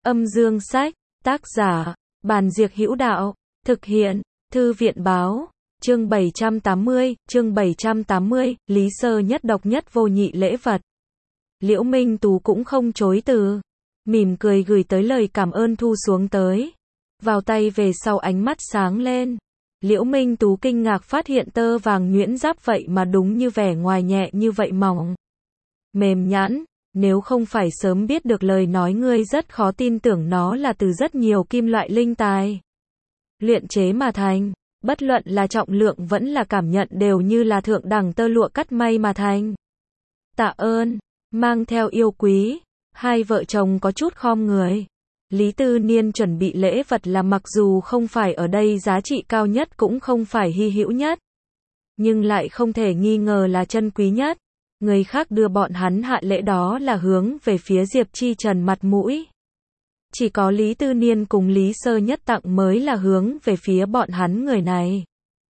Âm dương sách, tác giả, Bàn Diệc Hữu Đạo, thực hiện, Thư viện Báo, chương 780, Lý Sơ nhất độc nhất vô nhị lễ vật. Liễu Minh Tú cũng không chối từ, mỉm cười gửi tới lời cảm ơn thu xuống tới. Vào tay về sau ánh mắt sáng lên. Liễu Minh Tú kinh ngạc phát hiện tơ vàng nhuyễn giáp vậy mà đúng như vẻ ngoài nhẹ như vậy mỏng, mềm nhẵn. Nếu không phải sớm biết được lời nói ngươi rất khó tin tưởng nó là từ rất nhiều kim loại linh tài luyện chế mà thành. Bất luận là trọng lượng vẫn là cảm nhận đều như là thượng đẳng tơ lụa cắt may mà thành. Tạ ơn, mang theo yêu quý. Hai vợ chồng có chút khom người. Lý Tư Niên chuẩn bị lễ vật là mặc dù không phải ở đây giá trị cao nhất cũng không phải hy hữu nhất, nhưng lại không thể nghi ngờ là chân quý nhất. Người khác đưa bọn hắn hạ lễ đó là hướng về phía Diệp Chi Trần mặt mũi. Chỉ có Lý Tư Niên cùng Lý Sơ Nhất tặng mới là hướng về phía bọn hắn người này.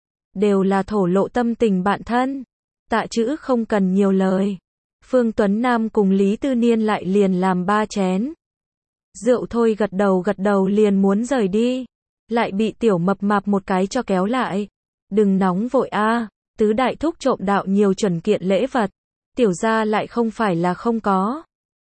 Đều là thổ lộ tâm tình bạn thân. Tạ chữ không cần nhiều lời. Phương Tuấn Nam cùng Lý Tư Niên lại liền làm 3 chén rượu thôi, gật đầu liền muốn rời đi. Lại bị tiểu mập mạp một cái cho kéo lại. Đừng nóng vội a, tứ đại thúc trộm đạo nhiều chuẩn kiện lễ vật. Tiểu gia lại không phải là không có.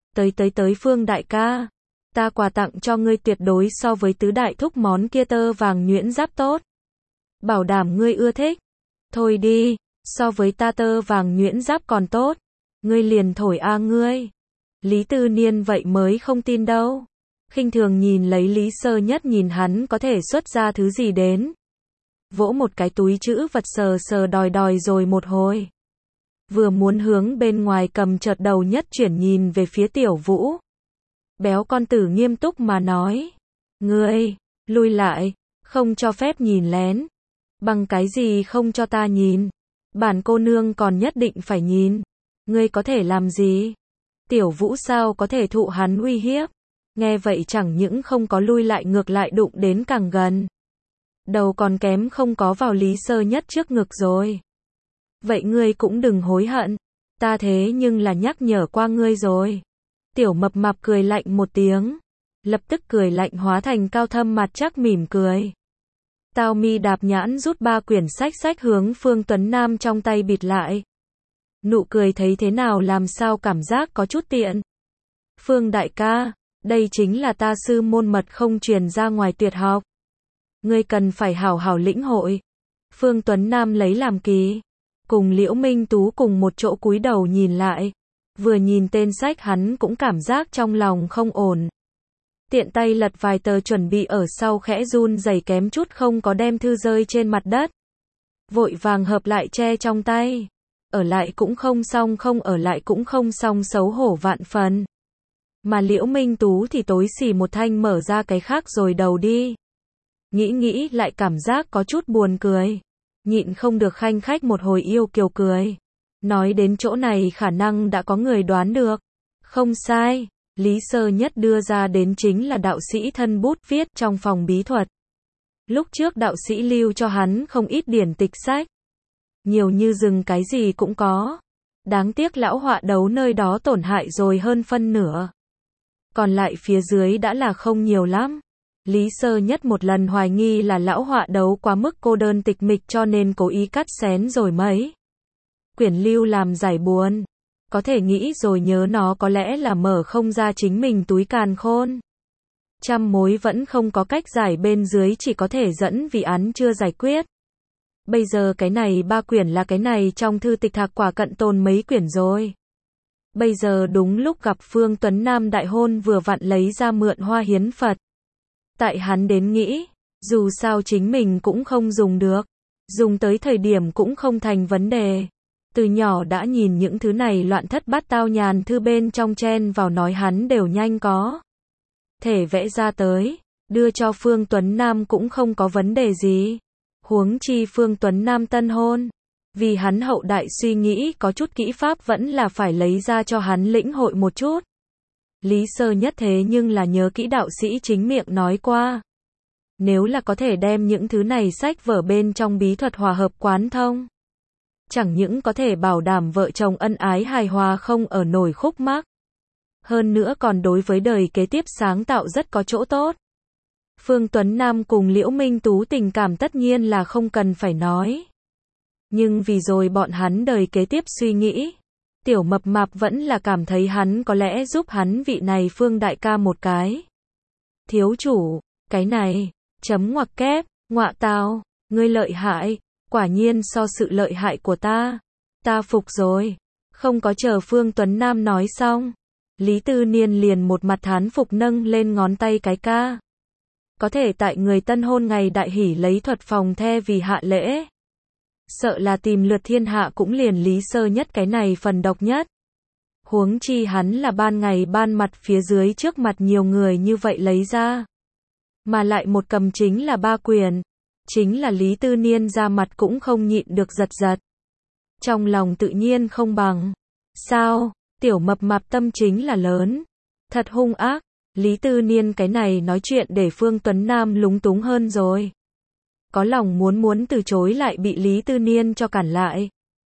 Tới Phương đại ca. Ta quà tặng cho ngươi tuyệt đối so với tứ đại thúc món kia tơ vàng nhuyễn giáp tốt. Bảo đảm ngươi ưa thích. Thôi đi, so với ta tơ vàng nhuyễn giáp còn tốt. Ngươi liền thổi a ngươi. Lý Tư Niên vậy mới không tin đâu. Khinh thường nhìn lấy Lý Sơ Nhất nhìn hắn có thể xuất ra thứ gì đến. Vỗ một cái túi trữ vật sờ đòi rồi một hồi. Vừa muốn hướng bên ngoài cầm chợt đầu nhất chuyển nhìn về phía Tiểu Vũ. Béo con tử nghiêm túc mà nói. Ngươi, lui lại, không cho phép nhìn lén. Bằng cái gì không cho ta nhìn? Bản cô nương còn nhất định phải nhìn. Ngươi có thể làm gì? Tiểu Vũ sao có thể thụ hắn uy hiếp? Nghe vậy chẳng những không có lui lại ngược lại đụng đến càng gần. Đầu còn kém không có vào Lý Sơ Nhất trước ngực rồi. Vậy ngươi cũng đừng hối hận. Ta thế nhưng là nhắc nhở qua ngươi rồi. Tiểu mập mạp cười lạnh một tiếng. Lập tức cười lạnh hóa thành cao thâm mặt chắc mỉm cười. Tao mi đạp nhãn rút 3 quyển sách hướng Phương Tuấn Nam trong tay bịt lại. Nụ cười thấy thế nào làm sao cảm giác có chút tiện. Phương đại ca, đây chính là ta sư môn mật không truyền ra ngoài tuyệt học. Ngươi cần phải hảo hảo lĩnh hội. Phương Tuấn Nam lấy làm kỳ. Cùng Liễu Minh Tú cùng một chỗ cúi đầu nhìn lại. Vừa nhìn tên sách hắn cũng cảm giác trong lòng không ổn. Tiện tay lật vài tờ chuẩn bị ở sau khẽ run rẩy kém chút không có đem thư rơi trên mặt đất. Vội vàng hợp lại che trong tay. Ở lại cũng không xong, không ở lại cũng không xong, xấu hổ vạn phần. Mà Liễu Minh Tú thì tối xỉ một thanh mở ra cái khác rồi đầu đi. Nghĩ lại cảm giác có chút buồn cười. Nhịn không được khanh khách một hồi yêu kiều cười. Nói đến chỗ này khả năng đã có người đoán được. Không sai, Lý Sơ Nhất đưa ra đến chính là đạo sĩ thân bút viết trong phòng bí thuật. Lúc trước đạo sĩ lưu cho hắn không ít điển tịch sách. Nhiều như rừng cái gì cũng có. Đáng tiếc lão họa đấu nơi đó tổn hại rồi hơn phân nửa. Còn lại phía dưới đã là không nhiều lắm. Lý Sơ Nhất một lần hoài nghi là lão họa đấu quá mức cô đơn tịch mịch cho nên cố ý cắt xén rồi mấy quyển lưu làm giải buồn. Có thể nghĩ rồi nhớ nó có lẽ là mở không ra chính mình túi càn khôn. Trăm mối vẫn không có cách giải bên dưới chỉ có thể dẫn vì án chưa giải quyết. Bây giờ cái này 3 quyển là cái này trong thư tịch Thạc Quả Cận tồn mấy quyển rồi. Bây giờ đúng lúc gặp Phương Tuấn Nam đại hôn vừa vặn lấy ra mượn hoa hiến Phật. Tại hắn đến nghĩ, dù sao chính mình cũng không dùng được. Dùng tới thời điểm cũng không thành vấn đề. Từ nhỏ đã nhìn những thứ này loạn thất bát tao nhàn thư bên trong chen vào nói hắn đều nhanh có thể vẽ ra tới. Đưa cho Phương Tuấn Nam cũng không có vấn đề gì. Huống chi Phương Tuấn Nam tân hôn. Vì hắn hậu đại suy nghĩ có chút kỹ pháp vẫn là phải lấy ra cho hắn lĩnh hội một chút. Lý Sơ Nhất thế nhưng là nhớ kỹ đạo sĩ chính miệng nói qua. Nếu là có thể đem những thứ này sách vở bên trong bí thuật hòa hợp quán thông. Chẳng những có thể bảo đảm vợ chồng ân ái hài hòa không ở nổi khúc mắc. hơn nữa còn đối với đời kế tiếp sáng tạo rất có chỗ tốt. Phương Tuấn Nam cùng Liễu Minh Tú tình cảm tất nhiên là không cần phải nói. Nhưng vì rồi bọn hắn đời kế tiếp suy nghĩ, Tiểu Mập Mạp vẫn là cảm thấy hắn có lẽ giúp hắn vị này Phương đại ca một cái. Thiếu chủ, cái này, chấm ngoặc kép, ngọa tào, ngươi lợi hại, quả nhiên so sự lợi hại của ta phục rồi. Không có chờ Phương Tuấn Nam nói xong, Lý Tư Niên liền một mặt thán phục nâng lên ngón tay cái ca. Có thể tại người tân hôn ngày đại hỷ lấy thuật phòng the vì hạ lễ. Sợ là tìm lượt thiên hạ cũng liền Lý Sơ Nhất cái này phần độc nhất. Huống chi hắn là ban ngày ban mặt phía dưới trước mặt nhiều người như vậy lấy ra. Mà lại một cầm chính là 3 quyền. Chính là Lý Tư Niên ra mặt cũng không nhịn được giật giật. Trong lòng tự nhiên không bằng. Sao, Tiểu Mập Mạp tâm chính là lớn. Thật hung ác. Lý Tư Niên cái này nói chuyện để Phương Tuấn Nam lúng túng hơn rồi. Có lòng muốn từ chối lại bị Lý Tư Niên cho cản lại.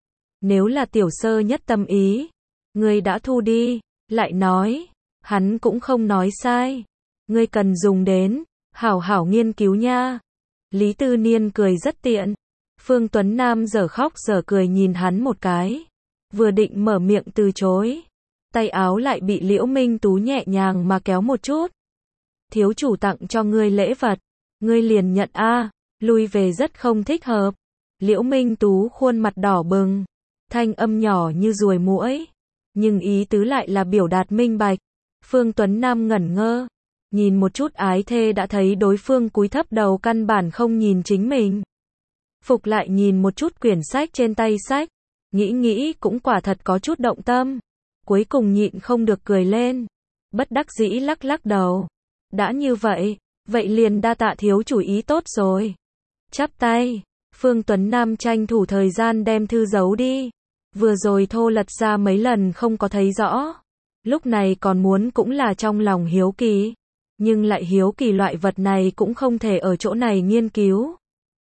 Nếu là Tiểu Sơ Nhất tâm ý, ngươi đã thu đi, lại nói, hắn cũng không nói sai. Ngươi cần dùng đến, hảo hảo nghiên cứu nha. Lý Tư Niên cười rất tiện. Phương Tuấn Nam dở khóc dở cười nhìn hắn một cái. Vừa định mở miệng từ chối. Tay áo lại bị Liễu Minh Tú nhẹ nhàng mà kéo một chút. Thiếu chủ tặng cho ngươi lễ vật. Ngươi liền nhận a, lui về rất không thích hợp. Liễu Minh Tú khuôn mặt đỏ bừng. Thanh âm nhỏ như ruồi muỗi. Nhưng ý tứ lại là biểu đạt minh bạch. Phương Tuấn Nam ngẩn ngơ. Nhìn một chút ái thê đã thấy đối phương cúi thấp đầu căn bản không nhìn chính mình. Phục lại nhìn một chút quyển sách trên tay sách. Nghĩ cũng quả thật có chút động tâm. Cuối cùng nhịn không được cười lên. Bất đắc dĩ lắc lắc đầu. Đã như vậy, vậy liền đa tạ thiếu chủ ý tốt rồi. Chắp tay, Phương Tuấn Nam tranh thủ thời gian đem thư giấu đi. Vừa rồi thô lật ra mấy lần không có thấy rõ. Lúc này còn muốn cũng là trong lòng hiếu kỳ. Nhưng lại hiếu kỳ loại vật này cũng không thể ở chỗ này nghiên cứu.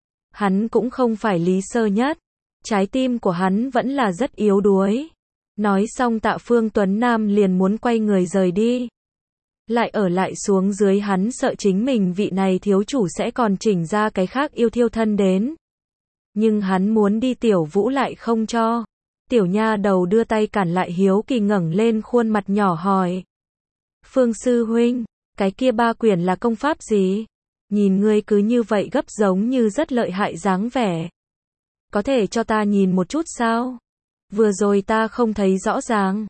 Hắn cũng không phải Lý Sơ Nhất. Trái tim của hắn vẫn là rất yếu đuối. Nói xong tạ Phương Tuấn Nam liền muốn quay người rời đi. Lại ở lại xuống dưới hắn sợ chính mình vị này thiếu chủ sẽ còn chỉnh ra cái khác yêu thiêu thân đến. Nhưng hắn muốn đi Tiểu Vũ lại không cho. Tiểu nha đầu đưa tay cản lại hiếu kỳ ngẩng lên khuôn mặt nhỏ hỏi. Phương sư huynh, cái kia 3 quyển là công pháp gì? Nhìn ngươi cứ như vậy gấp giống như rất lợi hại dáng vẻ. Có thể cho ta nhìn một chút sao? Vừa rồi ta không thấy rõ ràng.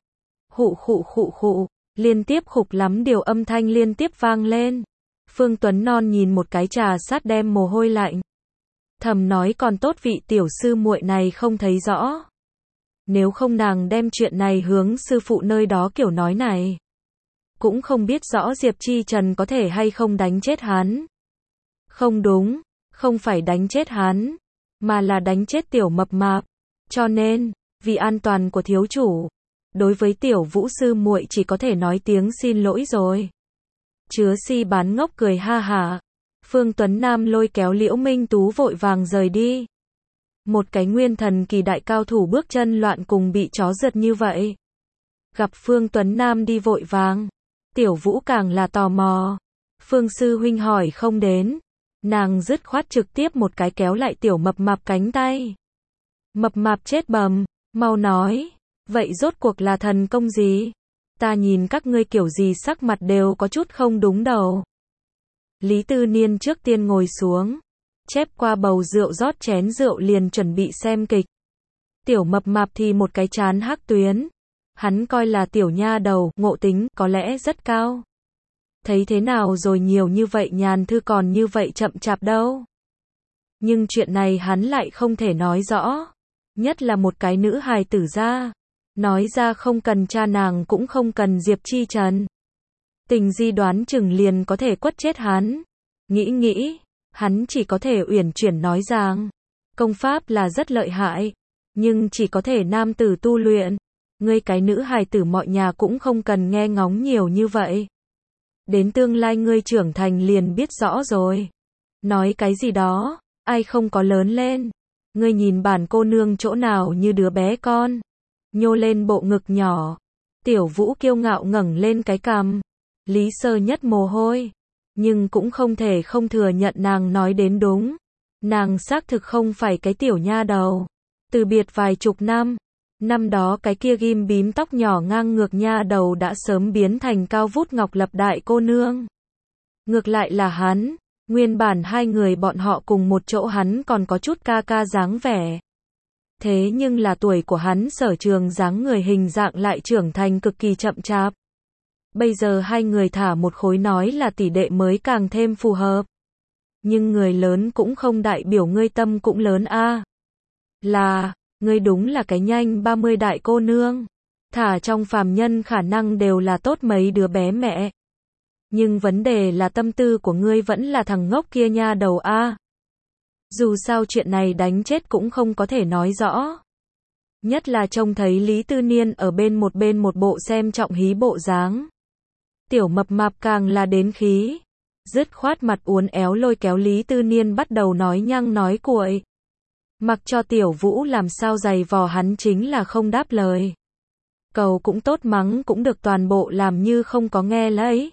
Khụ, liên tiếp khục lắm điều âm thanh liên tiếp vang lên. Phương Tuấn Non nhìn một cái trà sát đem mồ hôi lạnh. Thầm nói còn tốt vị tiểu sư muội này không thấy rõ. Nếu không nàng đem chuyện này hướng sư phụ nơi đó kiểu nói này. Cũng không biết rõ Diệp Chi Trần có thể hay không đánh chết hắn. Không đúng, không phải đánh chết hắn, mà là đánh chết Tiểu Mập Mạp. Cho nên, vì an toàn của thiếu chủ, đối với Tiểu Vũ sư muội chỉ có thể nói tiếng xin lỗi rồi. Chứa si bán ngốc cười ha hả. Phương Tuấn Nam lôi kéo Liễu Minh Tú vội vàng rời đi. Một cái nguyên thần kỳ đại cao thủ bước chân loạn cùng bị chó giật như vậy. Gặp Phương Tuấn Nam đi vội vàng, Tiểu Vũ càng là tò mò. Phương sư huynh hỏi không đến. Nàng dứt khoát trực tiếp một cái kéo lại Tiểu Mập Mạp cánh tay. Mập Mạp chết bầm, mau nói, vậy rốt cuộc là thần công gì? Ta nhìn các ngươi kiểu gì sắc mặt đều có chút không đúng đầu. Lý Tư Niên trước tiên ngồi xuống, chép qua bầu rượu rót chén rượu liền chuẩn bị xem kịch. Tiểu Mập Mạp thì một cái trán hắc tuyến. Hắn coi là tiểu nha đầu, ngộ tính có lẽ rất cao. Thấy thế nào rồi nhiều như vậy nhàn thư còn như vậy chậm chạp đâu. Nhưng chuyện này hắn lại không thể nói rõ. Nhất là một cái nữ hài tử ra. Nói ra không cần cha nàng cũng không cần Diệp Chi Trần. Tình di đoán chừng liền có thể quất chết hắn. Nghĩ, hắn chỉ có thể uyển chuyển nói rằng. Công pháp là rất lợi hại. Nhưng chỉ có thể nam tử tu luyện. Ngươi cái nữ hài tử mọi nhà cũng không cần nghe ngóng nhiều như vậy. Đến tương lai ngươi trưởng thành liền biết rõ rồi. Nói cái gì đó, ai không có lớn lên. Ngươi nhìn bản cô nương chỗ nào như đứa bé con. Nhô lên bộ ngực nhỏ. Tiểu Vũ kiêu ngạo ngẩng lên cái cằm. Lý Sơ Nhất mồ hôi. Nhưng cũng không thể không thừa nhận nàng nói đến đúng. Nàng xác thực không phải cái tiểu nha đầu. Từ biệt vài chục năm. Năm đó cái kia ghim bím tóc nhỏ ngang ngược nha đầu đã sớm biến thành cao vút ngọc lập đại cô nương. Ngược lại là hắn. Nguyên bản hai người bọn họ cùng một chỗ hắn còn có chút ca ca dáng vẻ. Thế nhưng là tuổi của hắn sở trường dáng người hình dạng lại trưởng thành cực kỳ chậm chạp. Bây giờ hai người thả một khối nói là tỷ đệ mới càng thêm phù hợp. Nhưng người lớn cũng không đại biểu ngươi tâm cũng lớn a. Là, ngươi đúng là cái nhanh 30 đại cô nương. Thả trong phàm nhân khả năng đều là tốt mấy đứa bé mẹ. Nhưng vấn đề là tâm tư của ngươi vẫn là thằng ngốc kia nha đầu a. Dù sao chuyện này đánh chết cũng không có thể nói rõ. Nhất là trông thấy Lý Tư Niên ở bên một bộ xem trọng hí bộ dáng. Tiểu mập mạp càng là đến khí. Dứt khoát mặt uốn éo lôi kéo Lý Tư Niên bắt đầu nói nhăng nói cuội. Mặc cho Tiểu Vũ làm sao giày vò hắn chính là không đáp lời. Cầu cũng tốt mắng cũng được toàn bộ làm như không có nghe lấy.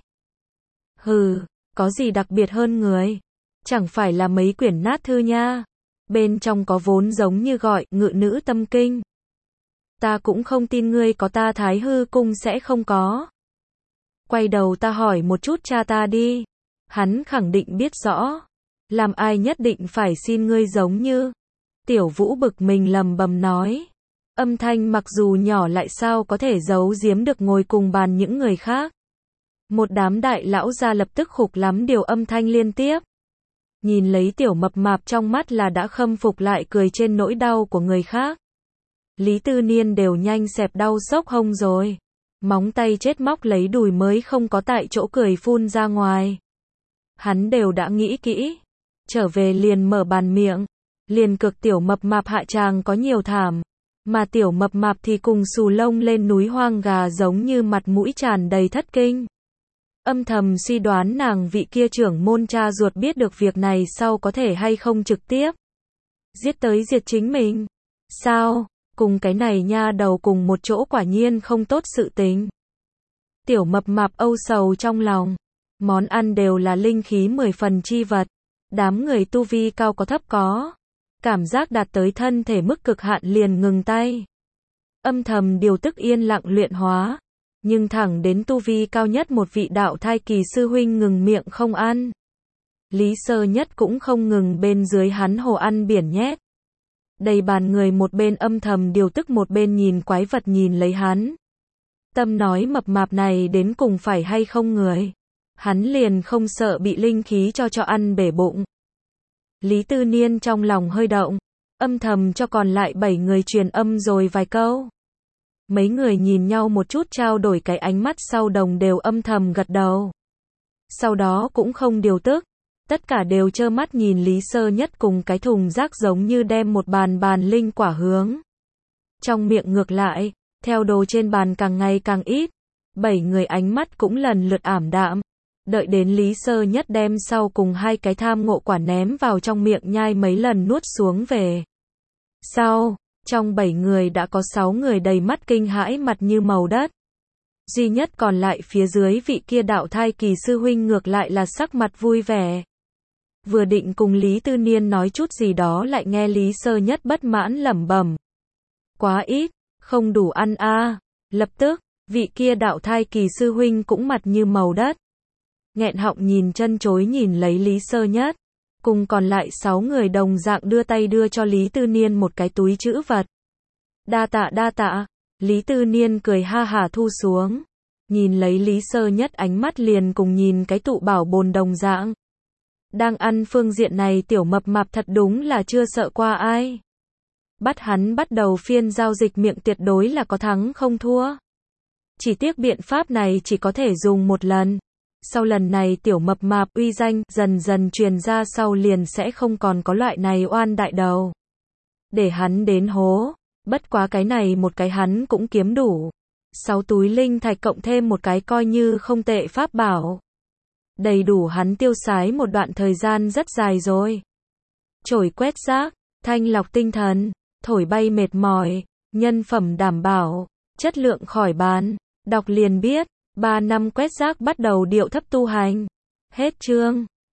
Hừ, có gì đặc biệt hơn người? Chẳng phải là mấy quyển nát thư nha. Bên trong có vốn giống như gọi ngự nữ tâm kinh. Ta cũng không tin ngươi có ta Thái Hư cung sẽ không có. Quay đầu ta hỏi một chút cha ta đi. Hắn khẳng định biết rõ. Làm ai nhất định phải xin ngươi giống như. Tiểu Vũ bực mình lầm bầm nói. Âm thanh mặc dù nhỏ lại sao có thể giấu giếm được ngồi cùng bàn những người khác. Một đám đại lão ra lập tức khục lắm điều âm thanh liên tiếp. Nhìn lấy tiểu mập mạp trong mắt là đã khâm phục lại cười trên nỗi đau của người khác. Lý Tư Niên đều nhanh xẹp đau sốc hông rồi. Móng tay chết móc lấy đùi mới không có tại chỗ cười phun ra ngoài. Hắn đều đã nghĩ kỹ. Trở về liền mở bàn miệng. Liền cực tiểu mập mạp hạ tràng có nhiều thảm. Mà tiểu mập mạp thì cùng xù lông lên núi hoang gà giống như mặt mũi tràn đầy thất kinh. Âm thầm suy đoán nàng vị kia trưởng môn cha ruột biết được việc này sau có thể hay không trực tiếp giết tới diệt chính mình. Sao, cùng cái này nha đầu cùng một chỗ quả nhiên không tốt sự tình. Tiểu mập mạp âu sầu trong lòng. Món ăn đều là linh khí 10 phần chi vật. Đám người tu vi cao có thấp có. Cảm giác đạt tới thân thể mức cực hạn liền ngừng tay. Âm thầm điều tức yên lặng luyện hóa. Nhưng thẳng đến tu vi cao nhất một vị đạo thai kỳ sư huynh ngừng miệng không ăn. Lý Sơ Nhất cũng không ngừng bên dưới hắn hồ ăn biển nhét. Đầy bàn người một bên âm thầm điều tức một bên nhìn quái vật nhìn lấy hắn. Tâm nói mập mạp này đến cùng phải hay không người. Hắn liền không sợ bị linh khí cho ăn bể bụng. Lý Tư Niên trong lòng hơi động. Âm thầm cho còn lại 7 người truyền âm rồi vài câu. Mấy người nhìn nhau một chút trao đổi cái ánh mắt sau đồng đều âm thầm gật đầu. Sau đó cũng không điều tức. Tất cả đều trơ mắt nhìn Lý Sơ Nhất cùng cái thùng rác giống như đem một bàn linh quả hướng. Trong miệng ngược lại, theo đồ trên bàn càng ngày càng ít. 7 người ánh mắt cũng lần lượt ảm đạm. Đợi đến Lý Sơ Nhất đem sau cùng 2 cái tham ngộ quả ném vào trong miệng nhai mấy lần nuốt xuống về. Sau, trong 7 người đã có 6 người đầy mắt kinh hãi mặt như màu đất. Duy nhất còn lại phía dưới vị kia đạo thai kỳ sư huynh ngược lại là sắc mặt vui vẻ. Vừa định cùng Lý Tư Niên nói chút gì đó lại nghe Lý Sơ Nhất bất mãn lẩm bẩm. Quá ít, không đủ ăn a. Lập tức, vị kia đạo thai kỳ sư huynh cũng mặt như màu đất. Nghẹn họng nhìn chân chối nhìn lấy Lý Sơ Nhất. Cùng còn lại 6 người đồng dạng đưa tay đưa cho Lý Tư Niên một cái túi trữ vật. Đa tạ. Lý Tư Niên cười ha hả thu xuống. Nhìn lấy Lý Sơ Nhất ánh mắt liền cùng nhìn cái tụ bảo bồn đồng dạng. Đang ăn phương diện này tiểu mập mạp thật đúng là chưa sợ qua ai. Bắt hắn bắt đầu phiên giao dịch miệng tuyệt đối là có thắng không thua. Chỉ tiếc biện pháp này chỉ có thể dùng một lần. Sau lần này tiểu mập mạp uy danh dần dần truyền ra sau liền sẽ không còn có loại này oan đại đầu. Để hắn đến hố. Bất quá cái này một cái hắn cũng kiếm đủ. 6 túi linh thạch cộng thêm một cái coi như không tệ pháp bảo. Đầy đủ hắn tiêu xái một đoạn thời gian rất dài rồi. Chổi quét rác, thanh lọc tinh thần, thổi bay mệt mỏi, nhân phẩm đảm bảo, chất lượng khỏi bán. Đọc liền biết, 3 năm quét rác bắt đầu điệu thấp tu hành. Hết chương.